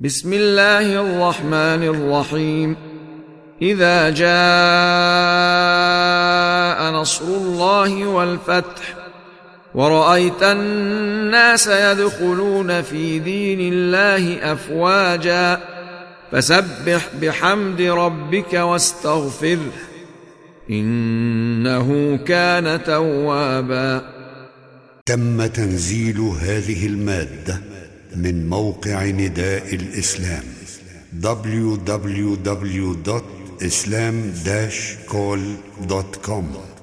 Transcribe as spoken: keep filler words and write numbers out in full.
بسم الله الرحمن الرحيم. إذا جاء نصر الله والفتح ورأيت الناس يدخلون في دين الله أفواجا فسبح بحمد ربك واستغفره إنه كان توابا. تم تنزيل هذه المادة من موقع نداء الإسلام دبليو دبليو دبليو دوت إسلام داش كول دوت كوم.